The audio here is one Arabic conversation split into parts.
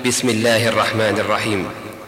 بسم الله الرحمن الرحيم.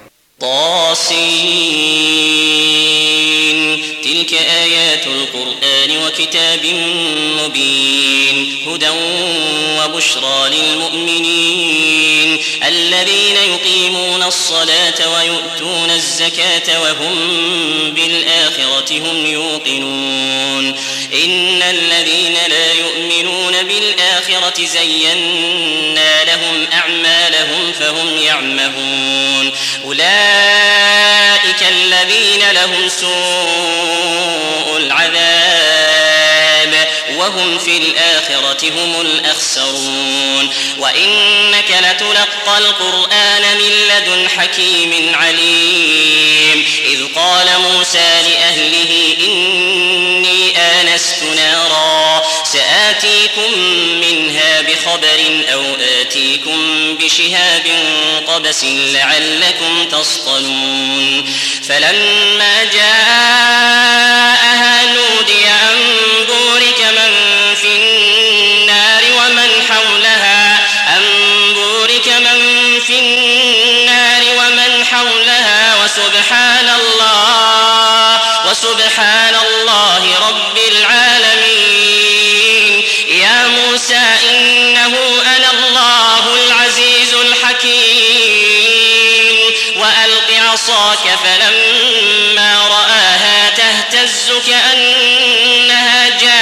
طاسين. تلك آيات القرآن وكتاب مبين هدى وبشرى للمؤمنين الذين يقيمون الصلاة ويؤتون الزكاة وهم بالآخرة هم يوقنون. إن الذين لا يؤمنون بالآخرة زينا لهم أعمالهم فهم يعمهون. أولئك الذين لهم سوء العذاب وهم في الآخرة هم الأخسرون. وإنك لتلقى القرآن من لدن حكيم عليم. إذ قال موسى لأهله إني آنست نارا سآتيكم منها بخبر أو آتيكم بشهاب قبس لعلكم تصطلون. فلما جاءها نودي أن بورك من في النار ومن حولها وسبحان الله رب العالمين. يا موسى إنه أنا الله العزيز الحكيم. وألق عصاك فلما رآها تهتز كأنها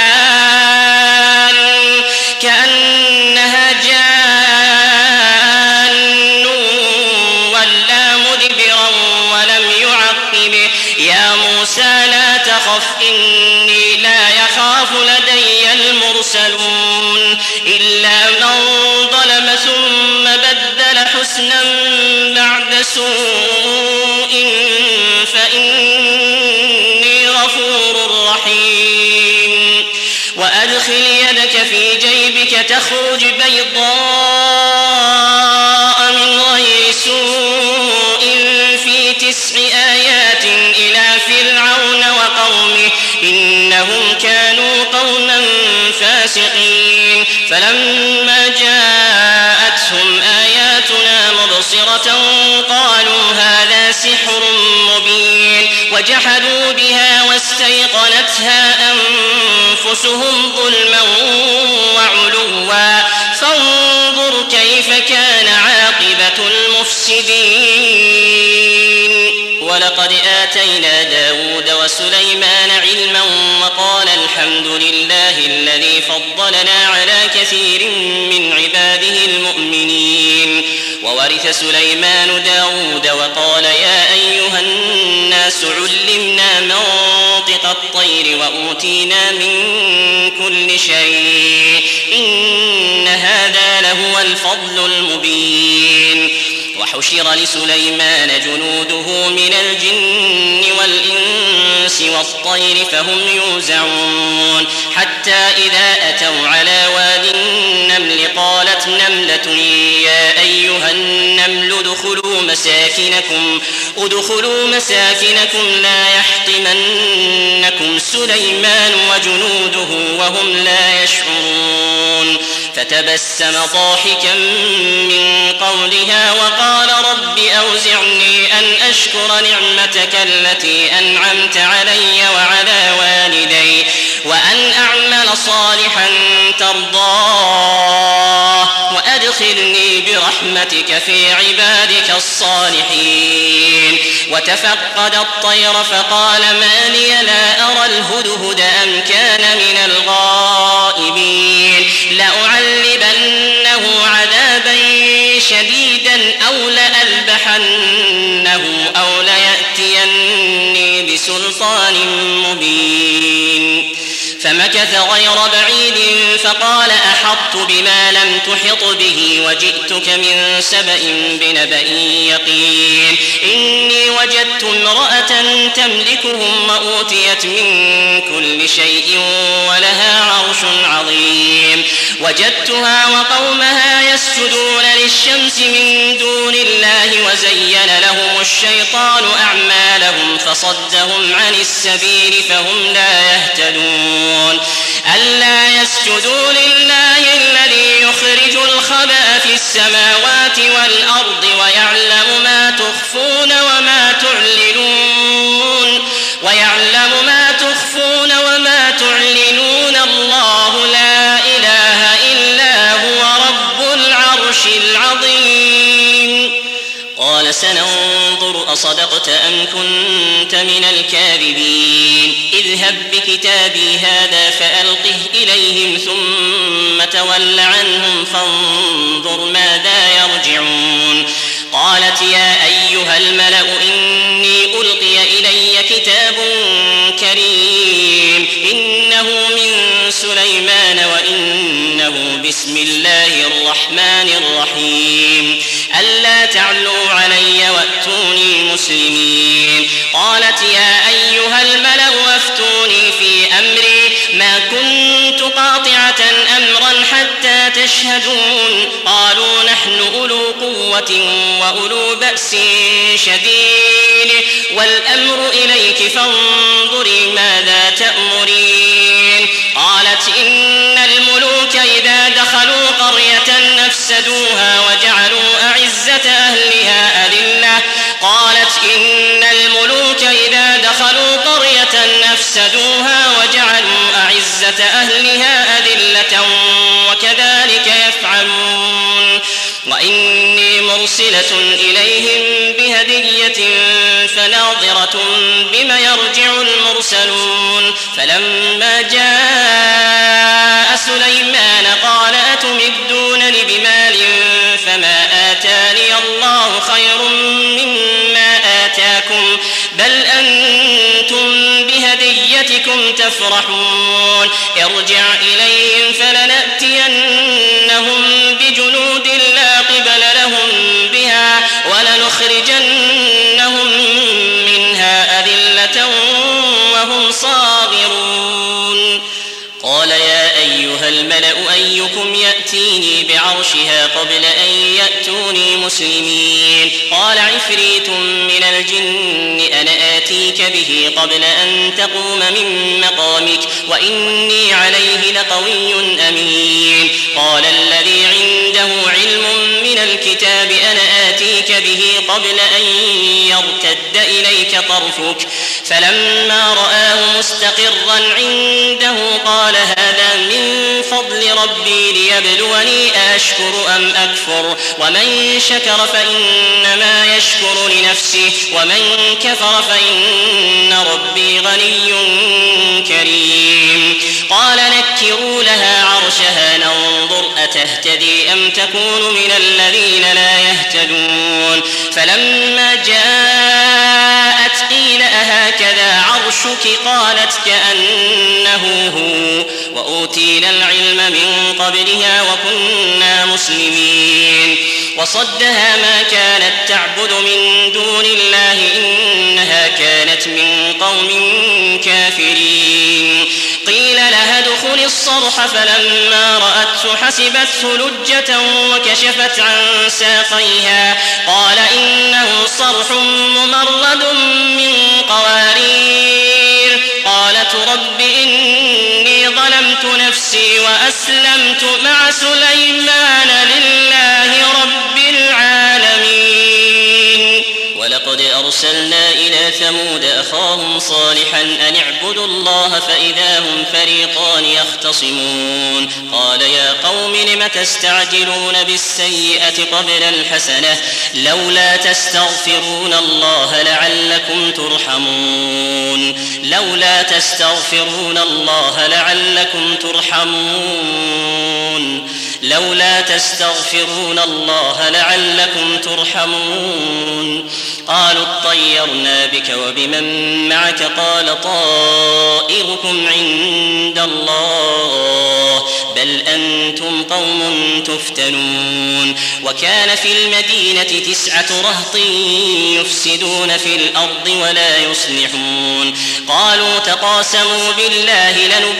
جان ولا مدبرا ولم يعقب. يا موسى لا تخف إني لا يخاف لدي المرسلون. إلا من ظلم ثم بدل حسنا بعد سوء فإني غفور رحيم. وأدخل يدك في جيبك تخرج بيضاء من غير سوء في 9 آيات إلى فرعون وقومه إنهم كانوا قوما فاسقين. فلما جاءتهم آياتنا مبصرة قالوا هذا سحر مبين. وجحدوا بها واستيقنتها أنفسهم ظلما وعلوا فانظر كيف كان عاقبة المفسدين. ولقد آتينا داود وسليمان علما وقال الحمد لله الذي فضلنا على كثير من عباده المؤمنين. وورث سليمان داود وقال يا أيها الناس علمنا منطق الطير وأوتينا من كل شيء إن هذا لهو الفضل المبين. وحشر لسليمان جنوده من الجن والإنس والطير فهم يوزعون. حتى إذا أتوا على وادي النمل قالت نملة يا أيها النمل ادخلوا مساكنكم لا يحطمنكم سليمان وجنوده وهم لا يشعرون. فتبسم ضاحكا من قولها وقال رب أوزعني أن أشكر نعمتك التي أنعمت علي وعلى والدي وأن أعمل صالحا ترضاه وأدخلني برحمتك في عبادك الصالحين. وتفقد الطير فقال ما لي لا أرى الهدهد أم كان من الغائبين. لأعذبنه عذابا شديدا أو لأذبحنه أو ليأتيني بسلطان مبين. فمكث غير بعيد فقال أحطت بما لم تحط به وجئتك من سبأ بنبأ يقين. إني وجدت امرأة تملكهم وأوتيت من كل شيء ولها عرش عظيم. وجدتها وقومها يسجدون للشمس من دون الله وزين لهم الشيطان أعمالهم فصدهم عن السبيل فهم لا يهتدون. ألا يسجدوا لله الذي يخرج الخبأ في السماوات والأرض ويعلم ما تخفون وما تعلنون الله لا إله إلا هو رب العرش العظيم. قال سننظر أصدقت أم كنت من الكاذبين اذهب بكتابي هذا فألقه إليهم ثم تول عنهم فانظر ماذا يرجعون. قالت يا أيها الملأ إني ألقي إلي كتاب كريم إنه من سليمان وإنه بسم الله الرحمن الرحيم ألا تعلوا علي وأتوني مسلمين. قالت يا أيها الملأ أفتوني في أمري ما كنت قاطعة أمرا حتى تشهدون. قالوا نحن أولو قوة وأولو بأس شديد والأمر إليك فانظري ماذا تأمرين. قالت إن الملوك إذا دخلوا قرية نفسدوها وجعلوا أعزة أهلها أذلة. قالت إن الملوك إذا دخلوا قرية نفسدوها وجعلوا أعزة أهلها أذلة وكذلك يفعلون. وإني مرسلة إليهم بهدية فناظرة بما يرجع المرسلون. فلما جاء سليمان قال أتمدونني بمال فما آتاني الله خير مما آتاكم بل أنتم بهديتكم تفرحون. ارجع إليهم فلنأتينهم بجنود لا قبل لهم بها ولنخرجنهم منها أذلة وهم صاغرون. قال يا أيها الملأ أيكم يأتيني بعرشها قبل أن يأتوني مسلمين. قال عفريت من الجن أنا آتيك به قبل أن تقوم من مقامك وإني عليه لقوي أمين. قال الذي عنده علم من الكتاب أنا آتيك به قبل أن يرتد إليك طرفك فلما رآه مستقرا عنده قال هذا من فضل ربي ليبلوني أشكر أم أكفر ومن شكر فإنما يشكر لنفسه ومن كفر فإن ربي غني كريم. قال نكروا لها عرشها ننظر أتهتدي أم تكون من الذين لا يهتدون. فلما جاءت قيل أهكذا عرشك قالت كأنه هو وأوتينا العلم من قبلها وكنا مسلمين. وصدها ما كانت تعبد من دون الله إنها كانت من قوم كافرين. قيل لها ادخل الصرح فلما رأته حسبته لجة وكشفت عن ساقيها قال إنه صرح ممرد من قوارير. قالت رب إني ظلمت نفسي وأسلمت مع سليمان لله رب العالمين. ولقد أرسلنا إلى ثمود أخاهم صالحا أن اعبدوا الله فإذا هم فريقان يختصمون. قال يا قوم لم تستعجلون بالسيئة قبل الحسنة لولا تستغفرون الله لعلكم ترحمون. لولا تستغفرون الله لعلكم ترحمون. لولا تستغفرون الله لعلكم ترحمون. قالوا اطيرنا بك وبمن معك قال طائركم عند الله بل أنتم قوم تفتنون. وكان في المدينة 9 رهط يفسدون في الأرض ولا يصلحون. قالوا تقاسموا بالله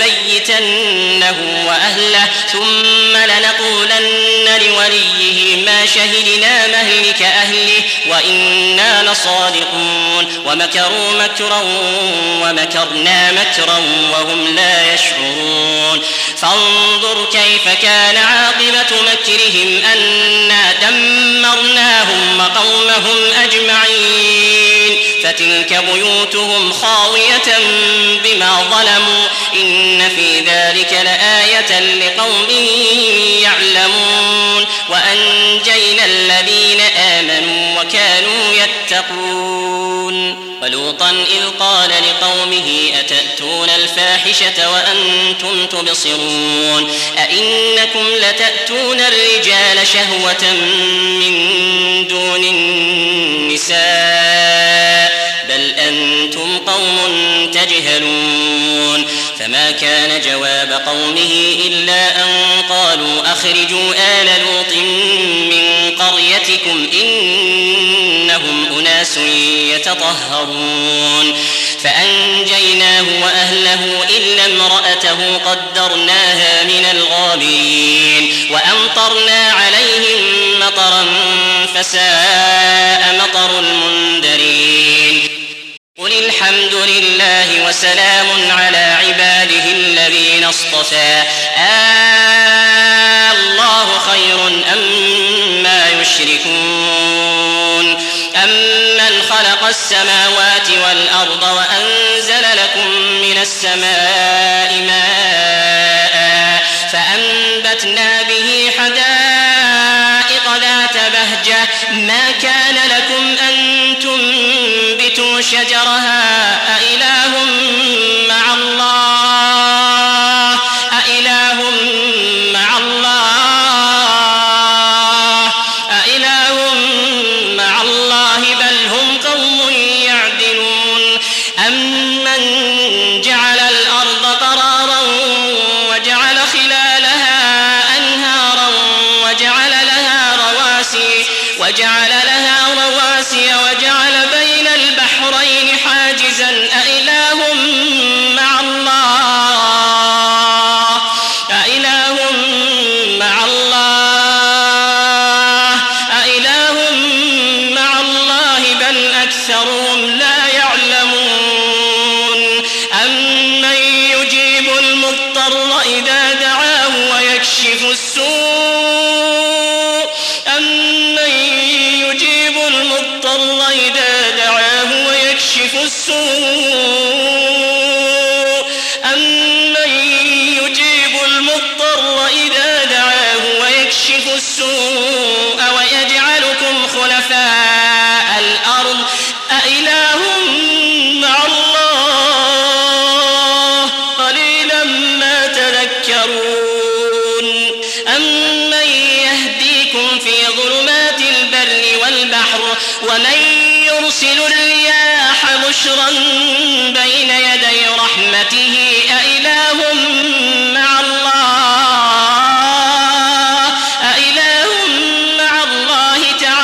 لنبيتنه وأهله ثم لنقولن لوليه ما شهدنا مهلك أهله وإنا لصادقون. ومكروا مكرا ومكرنا مكرا وهم لا يشعرون. فانظر فانظر كيف كان عاقبة مكرهم أنا دمرناهم وقومهم أجمعين فتلك بيوتهم خاوية بما ظلموا إن في ذلك لآية لقوم يعلمون وأنجينا الذين آمنوا وكانوا يتقون ولوطا إذ قال لقومه أتأتون الفاحشة وأنتم تبصرون أئنكم لتأتون الرجال شهوة من دون النساء بل أنتم قوم تجهلون فما كان جواب قومه إلا أن قالوا أخرجوا آل لوط من قريتكم إنهم أناس يتطهرون فأنجيناه وأهله إلا امرأته قدرناها من الغابرين وأمطرنا عليهم مطرا فساء مطر المنذرين قل الحمد لله وسلام على عباده الذين اصطفى الله خير أما يشركون أمن خلق السماوات والأرض وأنزل لكم من السماء ماء فأنبتنا به حدائق ذات بهجة ما كان لكم أن تنبتوا شجرها أإله مع الله بل هم قوم يعدلون أمن جعل الأرض قرارا وجعل خلالها أنهارا وجعل لها رواسي وجعل بين البحرين حاجزا أإله مع الله بل أكثرهم لا يعلمون أمن يجيب المضطر إذا دعاه ويكشف السوء ويجعلكم خلفاء الأرض أإله مع الله قليلا ما تذكرون أمن يهديكم في ظلمات البر والبحر ومن يرسل الرياح بشرا بين يدي رحمته أإله مع الله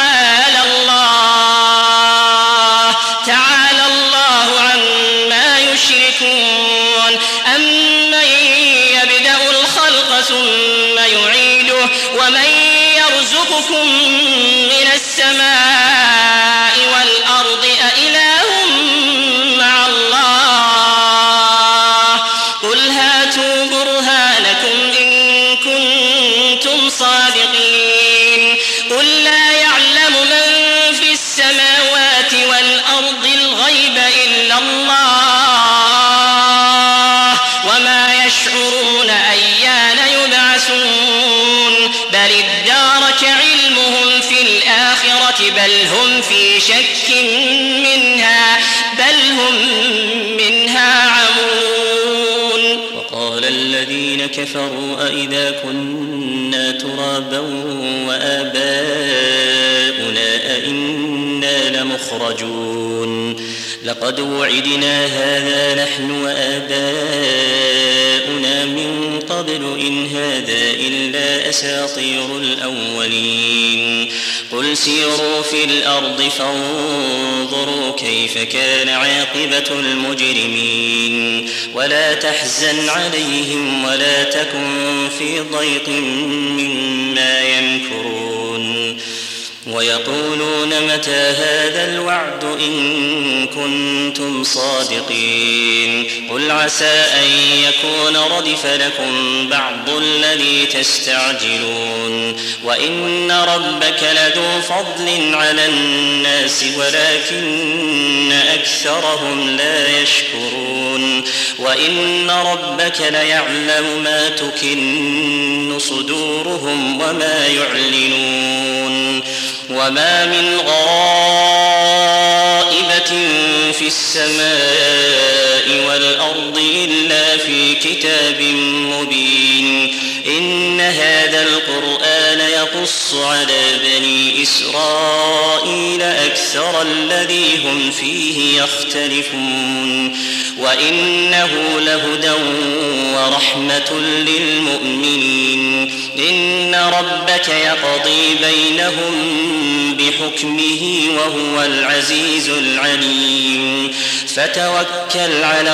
تعالى الله عما يشركون أمن يبدأ الخلق ثم يعيده ومن يرزقكم من السماء والأرض أإله مع الله قل هاتوا برهانكم إن كنتم صادقين قل لا يعلم من في السماوات والأرض الغيب إلا الله وما يشعرون أيان يبعثون بل ادارك علمهم في الآخرة بل هم في شك منها عمون وقال الذين كفروا أئذا كنا ترابا وآباؤنا أئنا لمخرجون لقد وعدنا هذا نحن وآباؤنا من قبل إن هذا إلا أساطير الأولين قل سيروا في الأرض فانظروا كيف كان عاقبة المجرمين ولا تحزن عليهم ولا تكن في ضيق مما يمكرون ويقولون متى هذا الوعد إن كنتم صادقين قل عسى أن يكون ردف لكم بعض الذي تستعجلون وإن ربك لذو فضل على الناس ولكن أكثرهم لا يشكرون وإن ربك ليعلم ما تكن صدورهم وما يعلنون وما من غائبة في السماء والأرض إلا في كتاب مبين إن هذا القرآن يقص على بني إسرائيل أكثر الذي هم فيه يختلفون وإنه لهدى ورحمة للمؤمنين إن ربك يقضي بينهم بحكمه وهو العزيز العليم فتوكل على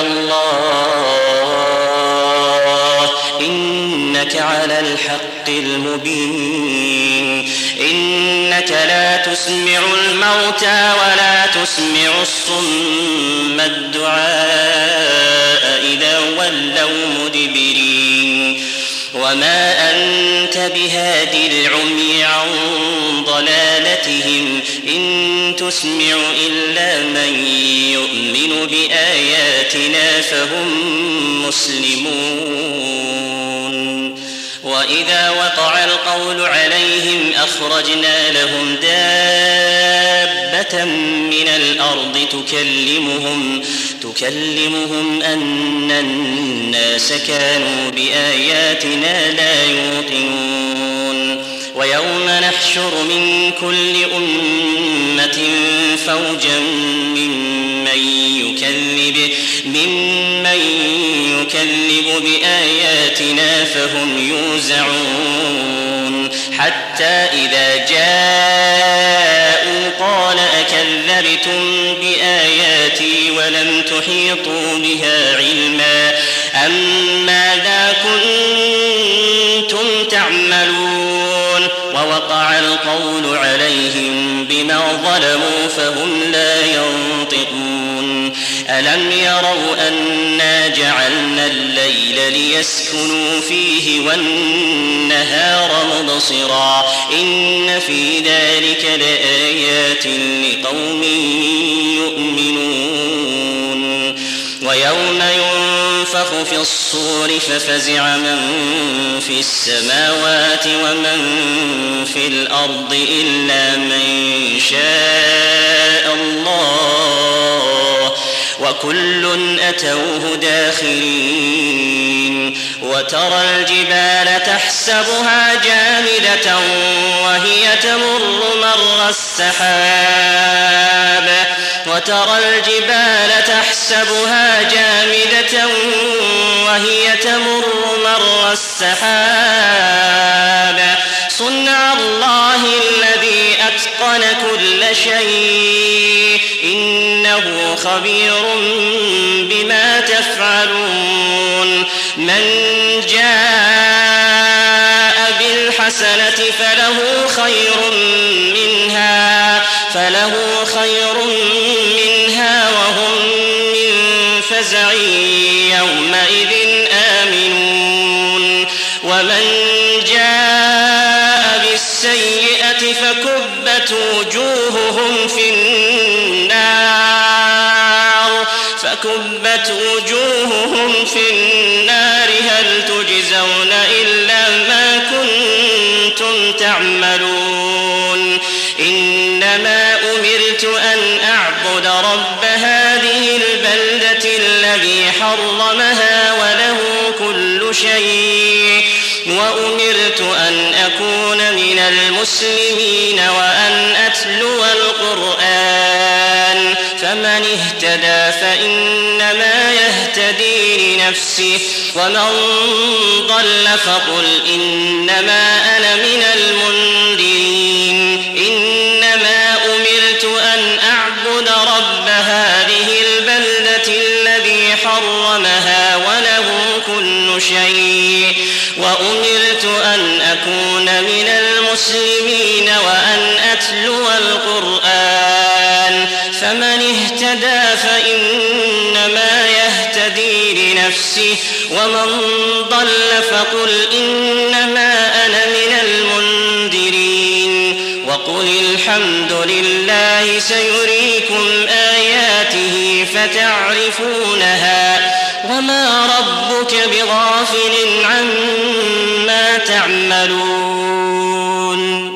الله إنك على الحق المبين إنك لا تسمع الموتى ولا تسمع الصم الدعاء إذا ولوا مدبرين وما أنت بهادي العمي عن ضلالتهم إن تسمع إلا من يؤمن بآياتنا فهم مسلمون وإذا وقع القول عليهم أخرجنا لهم دابة من الأرض تكلمهم أن الناس كانوا بآياتنا لا يوقنون ويوم نحشر من كل أمة فوجا ممن يكذب بآياتنا فهم يوزعون حتى إذا جاءوا قال أكذبتم بآياتي ولم تحيطوا بها علما أم ماذا كنتم تعملون ووقع القول عليهم بما ظلموا فهم لا ينطقون ألم يروا أنا جعلنا الليل ليسكنوا فيه والنهار مبصرا إن في ذلك لآيات لقوم يؤمنون ويوم ينفخ في الصور ففزع من في السماوات ومن في الأرض إلا من شاء الله وكل أتوه داخرين وترى الجبال تحسبها جامدة وهي تمر مر السحاب وترى الجبال تحسبها جامدة وهي تمر مر السحاب صنع الله الذي أتقن كل شيء إنه خبير بما تفعلون من جاء بالحسنة فله خير منها وهم من فزع يومئذ آمنون ومن جاء بالسيئة فكبت وجوههم في النار هل تجزون إلا ما كنتم تعملون إنما أمرت أن أعبد رب هذه البلدة الذي حرمها وله كل شيء وأمرت أن أكون من المسلمين وأن أتلو القرآن فمن اهتدى فإنما يهتدي لنفسه ومن ضل فقل إنما أنا من المنذرين إنما أمرت أن أعبد رب هذه البلدة الذي حرمها وله كل شيء وأمرت أن أكون من المسلمين وأن أتلو القرآن فمن اهتدى فإنما يهتدي لنفسه ومن ضل فقل إنما أنا من المنذرين وقل الحمد لله سيريكم آياته فتعرفونها وما ربك بغافل عما تعملون